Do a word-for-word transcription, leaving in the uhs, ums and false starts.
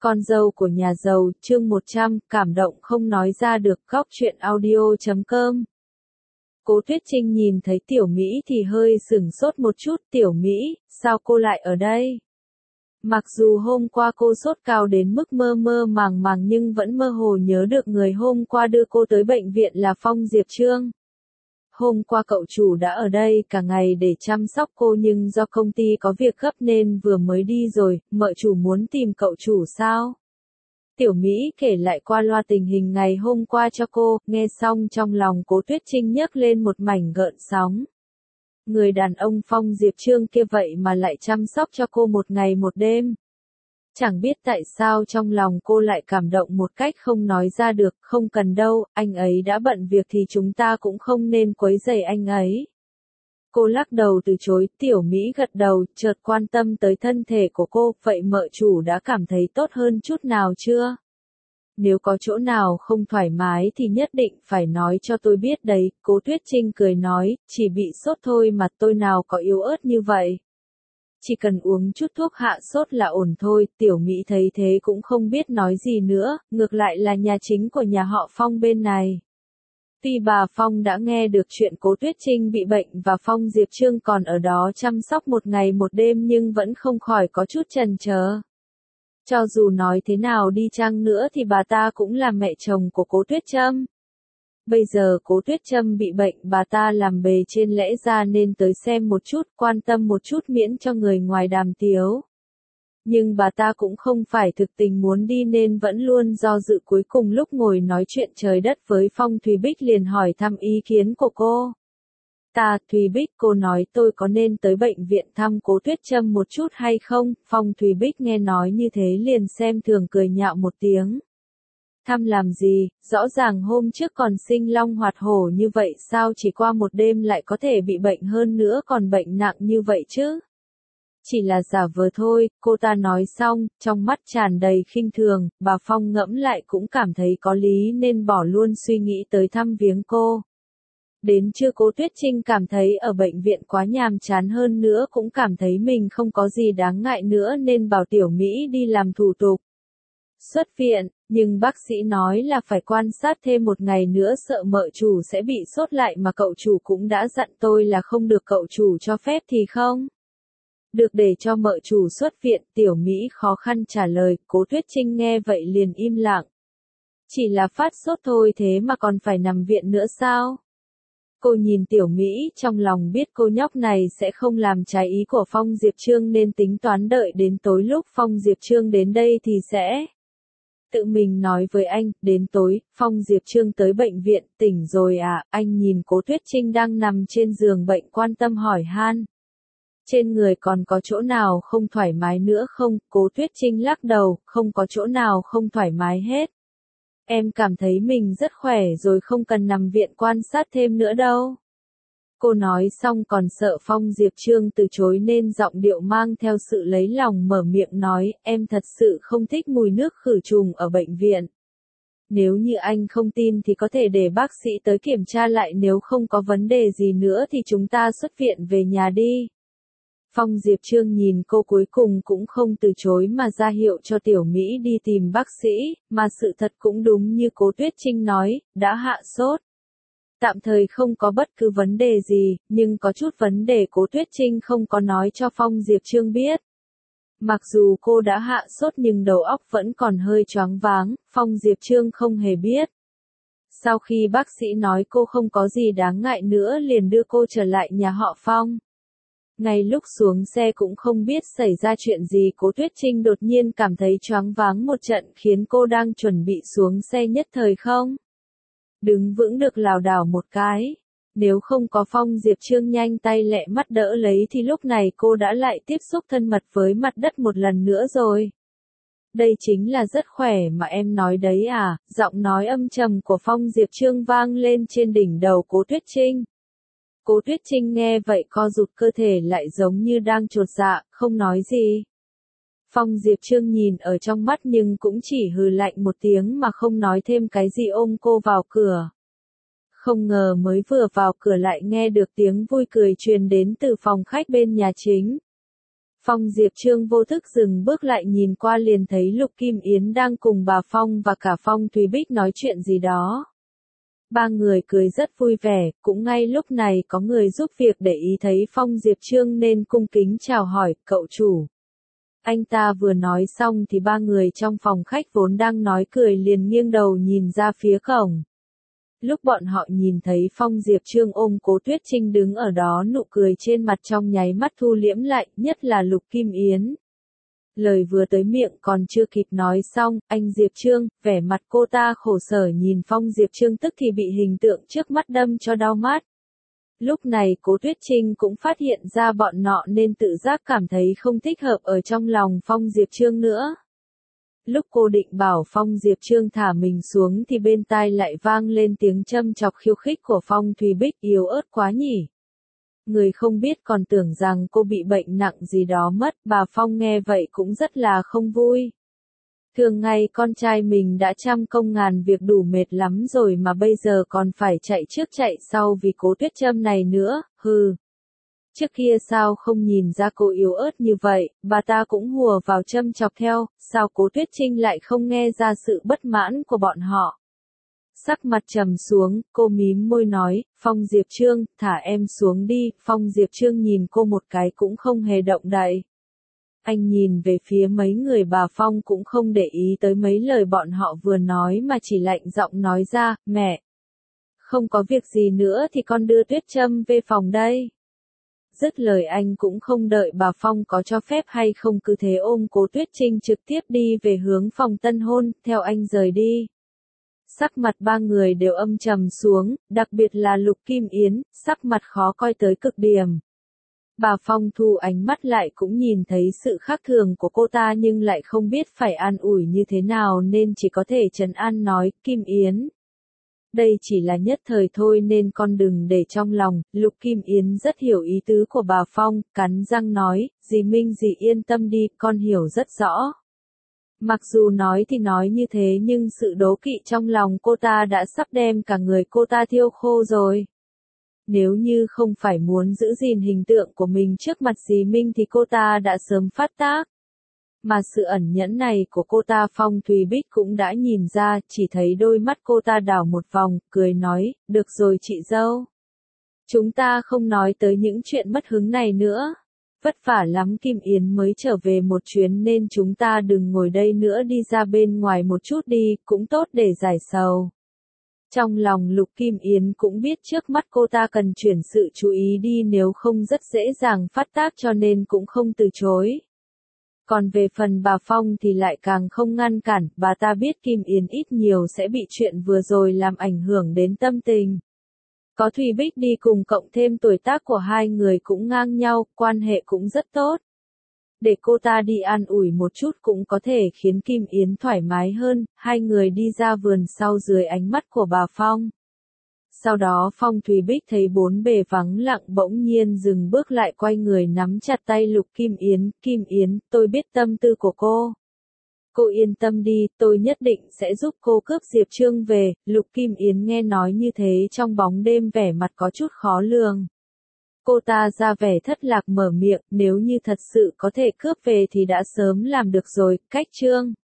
Con dâu của nhà giàu, chương một trăm, cảm động không nói ra được, góc truyện audio chấm com. Cố Tuyết Trinh nhìn thấy Tiểu Mỹ thì hơi sửng sốt một chút, Tiểu Mỹ, sao cô lại ở đây? Mặc dù hôm qua cô sốt cao đến mức mơ mơ màng màng nhưng vẫn mơ hồ nhớ được người hôm qua đưa cô tới bệnh viện là Phong Diệp Trương. Hôm qua cậu chủ đã ở đây cả ngày để chăm sóc cô nhưng do công ty có việc gấp nên vừa mới đi rồi, mợ chủ muốn tìm cậu chủ sao? Tiểu Mỹ kể lại qua loa tình hình ngày hôm qua cho cô, nghe xong trong lòng Cố Tuyết Trinh nhấc lên một mảnh gợn sóng. Người đàn ông Phong Diệp Trương kia vậy mà lại chăm sóc cho cô một ngày một đêm. Chẳng biết tại sao trong lòng cô lại cảm động một cách không nói ra được, không cần đâu, anh ấy đã bận việc thì chúng ta cũng không nên quấy rầy anh ấy. Cô lắc đầu từ chối, Tiểu Mỹ gật đầu, chợt quan tâm tới thân thể của cô, vậy mợ chủ đã cảm thấy tốt hơn chút nào chưa? Nếu có chỗ nào không thoải mái thì nhất định phải nói cho tôi biết đấy, Cố Tuyết Trinh cười nói, chỉ bị sốt thôi mà tôi nào có yếu ớt như vậy. Chỉ cần uống chút thuốc hạ sốt là ổn thôi, Tiểu Mỹ thấy thế cũng không biết nói gì nữa, ngược lại là nhà chính của nhà họ Phong bên này. Tuy bà Phong đã nghe được chuyện Cố Tuyết Trinh bị bệnh và Phong Diệp Trương còn ở đó chăm sóc một ngày một đêm nhưng vẫn không khỏi có chút chần chờ. Cho dù nói thế nào đi chăng nữa thì bà ta cũng là mẹ chồng của Cố Tuyết Trâm. Bây giờ Cố Tuyết Trâm bị bệnh bà ta làm bề trên lẽ ra nên tới xem một chút, quan tâm một chút miễn cho người ngoài đàm tiếu. Nhưng bà ta cũng không phải thực tình muốn đi nên vẫn luôn do dự, cuối cùng lúc ngồi nói chuyện trời đất với Phong Thùy Bích liền hỏi thăm ý kiến của cô. Ta, Thùy Bích, cô nói tôi có nên tới bệnh viện thăm Cố Tuyết Trâm một chút hay không? Phong Thùy Bích nghe nói như thế liền xem thường cười nhạo một tiếng. Thăm làm gì, rõ ràng hôm trước còn sinh long hoạt hổ như vậy sao chỉ qua một đêm lại có thể bị bệnh hơn nữa còn bệnh nặng như vậy chứ? Chỉ là giả vờ thôi, cô ta nói xong, trong mắt tràn đầy khinh thường, bà Phong ngẫm lại cũng cảm thấy có lý nên bỏ luôn suy nghĩ tới thăm viếng cô. Đến trưa Cố Tuyết Trinh cảm thấy ở bệnh viện quá nhàm chán hơn nữa cũng cảm thấy mình không có gì đáng ngại nữa nên bảo Tiểu Mỹ đi làm thủ tục. Xuất viện, nhưng bác sĩ nói là phải quan sát thêm một ngày nữa sợ mợ chủ sẽ bị sốt lại mà cậu chủ cũng đã dặn tôi là không được cậu chủ cho phép thì không. Được để cho mợ chủ xuất viện, Tiểu Mỹ khó khăn trả lời, Cố Tuyết Trinh nghe vậy liền im lặng. Chỉ là phát sốt thôi thế mà còn phải nằm viện nữa sao? Cô nhìn Tiểu Mỹ trong lòng biết cô nhóc này sẽ không làm trái ý của Phong Diệp Trương nên tính toán đợi đến tối lúc Phong Diệp Trương đến đây thì sẽ tự mình nói với anh, đến tối, Phong Diệp Trương tới bệnh viện, tỉnh rồi à, anh nhìn Cố Tuyết Trinh đang nằm trên giường bệnh quan tâm hỏi han. Trên người còn có chỗ nào không thoải mái nữa không? Cố Tuyết Trinh lắc đầu, không có chỗ nào không thoải mái hết. Em cảm thấy mình rất khỏe rồi không cần nằm viện quan sát thêm nữa đâu. Cô nói xong còn sợ Phong Diệp Trương từ chối nên giọng điệu mang theo sự lấy lòng mở miệng nói, em thật sự không thích mùi nước khử trùng ở bệnh viện. Nếu như anh không tin thì có thể để bác sĩ tới kiểm tra lại, nếu không có vấn đề gì nữa thì chúng ta xuất viện về nhà đi. Phong Diệp Trương nhìn cô cuối cùng cũng không từ chối mà ra hiệu cho Tiểu Mỹ đi tìm bác sĩ, mà sự thật cũng đúng như Cố Tuyết Trinh nói, đã hạ sốt. Tạm thời không có bất cứ vấn đề gì, nhưng có chút vấn đề Cố Tuyết Trinh không có nói cho Phong Diệp Trương biết. Mặc dù cô đã hạ sốt nhưng đầu óc vẫn còn hơi choáng váng, Phong Diệp Trương không hề biết. Sau khi bác sĩ nói cô không có gì đáng ngại nữa liền đưa cô trở lại nhà họ Phong. Ngay lúc xuống xe cũng không biết xảy ra chuyện gì Cố Tuyết Trinh đột nhiên cảm thấy choáng váng một trận khiến cô đang chuẩn bị xuống xe nhất thời không đứng vững được lảo đảo một cái. Nếu không có Phong Diệp Trương nhanh tay lẹ mắt đỡ lấy thì lúc này cô đã lại tiếp xúc thân mật với mặt đất một lần nữa rồi. Đây chính là rất khỏe mà em nói đấy à, giọng nói âm trầm của Phong Diệp Trương vang lên trên đỉnh đầu Cố Tuyết Trinh. Cố Tuyết Trinh nghe vậy co rụt cơ thể lại giống như đang chột dạ, không nói gì. Phong Diệp Trương nhìn ở trong mắt nhưng cũng chỉ hừ lạnh một tiếng mà không nói thêm cái gì ôm cô vào cửa. Không ngờ mới vừa vào cửa lại nghe được tiếng vui cười truyền đến từ phòng khách bên nhà chính. Phong Diệp Trương vô thức dừng bước lại nhìn qua liền thấy Lục Kim Yến đang cùng bà Phong và cả Phong Thùy Bích nói chuyện gì đó. Ba người cười rất vui vẻ, cũng ngay lúc này có người giúp việc để ý thấy Phong Diệp Trương nên cung kính chào hỏi, cậu chủ. Anh ta vừa nói xong thì ba người trong phòng khách vốn đang nói cười liền nghiêng đầu nhìn ra phía cổng. Lúc bọn họ nhìn thấy Phong Diệp Trương ôm Cố Tuyết Trinh đứng ở đó, nụ cười trên mặt trong nháy mắt thu liễm lại, nhất là Lục Kim Yến. Lời vừa tới miệng còn chưa kịp nói xong, anh Diệp Trương, vẻ mặt cô ta khổ sở nhìn Phong Diệp Trương tức thì bị hình tượng trước mắt đâm cho đau mắt. Lúc này Cố Tuyết Trinh cũng phát hiện ra bọn nọ nên tự giác cảm thấy không thích hợp ở trong lòng Phong Diệp Trương nữa. Lúc cô định bảo Phong Diệp Trương thả mình xuống thì bên tai lại vang lên tiếng châm chọc khiêu khích của Phong Thùy Bích, yếu ớt quá nhỉ. Người không biết còn tưởng rằng cô bị bệnh nặng gì đó mất, bà Phong nghe vậy cũng rất là không vui. Thường ngày con trai mình đã trăm công ngàn việc đủ mệt lắm rồi mà bây giờ còn phải chạy trước chạy sau vì Cố Tuyết Trâm này nữa, hừ. Trước kia sao không nhìn ra cô yếu ớt như vậy, bà ta cũng hùa vào châm chọc theo, sao Cố Tuyết Trinh lại không nghe ra sự bất mãn của bọn họ. Sắc mặt trầm xuống, cô mím môi nói, Phong Diệp Trương, thả em xuống đi. Phong Diệp Trương nhìn cô một cái cũng không hề động đậy. Anh nhìn về phía mấy người bà Phong cũng không để ý tới mấy lời bọn họ vừa nói mà chỉ lạnh giọng nói ra, mẹ. Không có việc gì nữa thì con đưa Tuyết Trâm về phòng đây. Dứt lời anh cũng không đợi bà Phong có cho phép hay không cứ thế ôm Cố Tuyết Trinh trực tiếp đi về hướng phòng tân hôn, theo anh rời đi. Sắc mặt ba người đều âm trầm xuống, đặc biệt là Lục Kim Yến, sắc mặt khó coi tới cực điểm. Bà Phong thu ánh mắt lại cũng nhìn thấy sự khác thường của cô ta nhưng lại không biết phải an ủi như thế nào nên chỉ có thể trấn an nói, Kim Yến. Đây chỉ là nhất thời thôi nên con đừng để trong lòng. Lục Kim Yến rất hiểu ý tứ của bà Phong, cắn răng nói, dì Minh dì yên tâm đi, con hiểu rất rõ. Mặc dù nói thì nói như thế nhưng sự đố kỵ trong lòng cô ta đã sắp đem cả người cô ta thiêu khô rồi. Nếu như không phải muốn giữ gìn hình tượng của mình trước mặt dì Minh thì cô ta đã sớm phát tác. Mà sự ẩn nhẫn này của cô ta Phong Thùy Bích cũng đã nhìn ra, chỉ thấy đôi mắt cô ta đảo một vòng, cười nói, được rồi chị dâu. Chúng ta không nói tới những chuyện mất hứng này nữa. Vất vả lắm Kim Yến mới trở về một chuyến nên chúng ta đừng ngồi đây nữa, đi ra bên ngoài một chút đi, cũng tốt để giải sầu. Trong lòng Lục Kim Yến cũng biết trước mắt cô ta cần chuyển sự chú ý đi nếu không rất dễ dàng phát tác cho nên cũng không từ chối. Còn về phần bà Phong thì lại càng không ngăn cản, bà ta biết Kim Yến ít nhiều sẽ bị chuyện vừa rồi làm ảnh hưởng đến tâm tình. Có Thùy Bích đi cùng cộng thêm tuổi tác của hai người cũng ngang nhau, quan hệ cũng rất tốt. Để cô ta đi an ủi một chút cũng có thể khiến Kim Yến thoải mái hơn, hai người đi ra vườn sau dưới ánh mắt của bà Phong. Sau đó Phong Thùy Bích thấy bốn bề vắng lặng bỗng nhiên dừng bước lại quay người nắm chặt tay Lục Kim Yến, Kim Yến, tôi biết tâm tư của cô. Cô yên tâm đi, tôi nhất định sẽ giúp cô cướp Diệp Trương về. Lục Kim Yến nghe nói như thế trong bóng đêm vẻ mặt có chút khó lường. Cô ta ra vẻ thất lạc mở miệng, nếu như thật sự có thể cướp về thì đã sớm làm được rồi, cách Trương.